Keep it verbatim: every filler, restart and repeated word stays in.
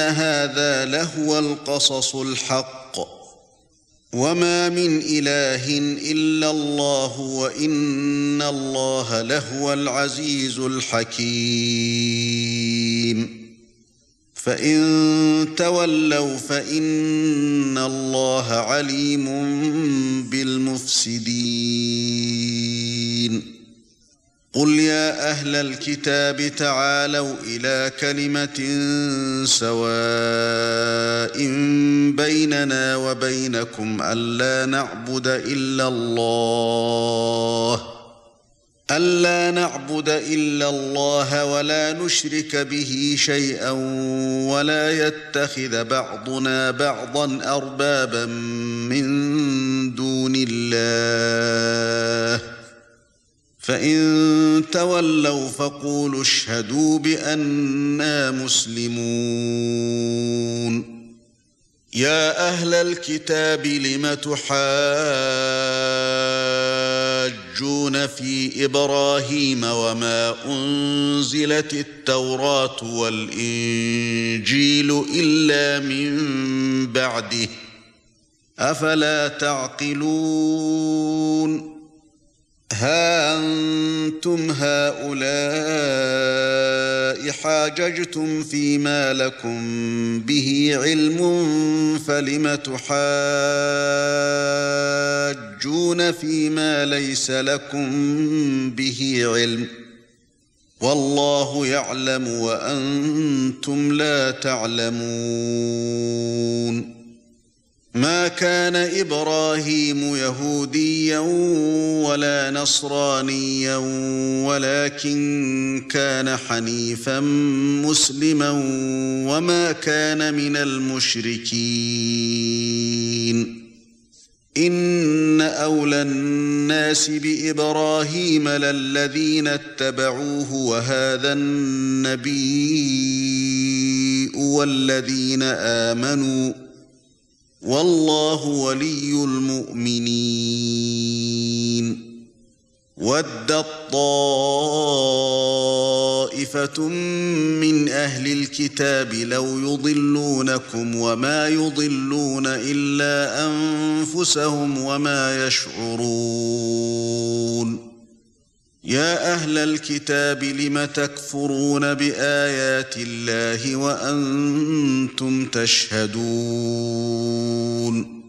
هذا لهو القصص الحق وما من إله إلا الله وإن الله لهو العزيز الحكيم فإن تولوا فإن الله عليم بالمفسدين قل يا أهل الكتاب تعالوا إلى كلمة سواء بيننا وبينكم ألا نعبد إلا الله ألا نعبد إلا الله ولا نشرك به شيئا ولا يتخذ بعضنا بعضا أربابا من دون الله فإن تولوا فقولوا اشهدوا بأننا مسلمون يا أهل الكتاب لم تحاجون في إبراهيم وما أنزلت التوراة والإنجيل إلا من بعده أفلا تعقلون ها أنتم هؤلاء حاججتم فيما لكم به علم فلم تحاجون فيما ليس لكم به علم والله يعلم وأنتم لا تعلمون ما كان إبراهيم يهوديا ولا نصرانيا ولكن كان حنيفا مسلما وما كان من المشركين إن أولى الناس بإبراهيم للذين اتبعوه وهذا النبي والذين آمنوا والله ولي المؤمنين ودت طائفة من أهل الكتاب لو يضلونكم وما يضلون إلا أنفسهم وما يشعرون يا أهل الكتاب لم تكفرون بآيات الله وأنتم تشهدون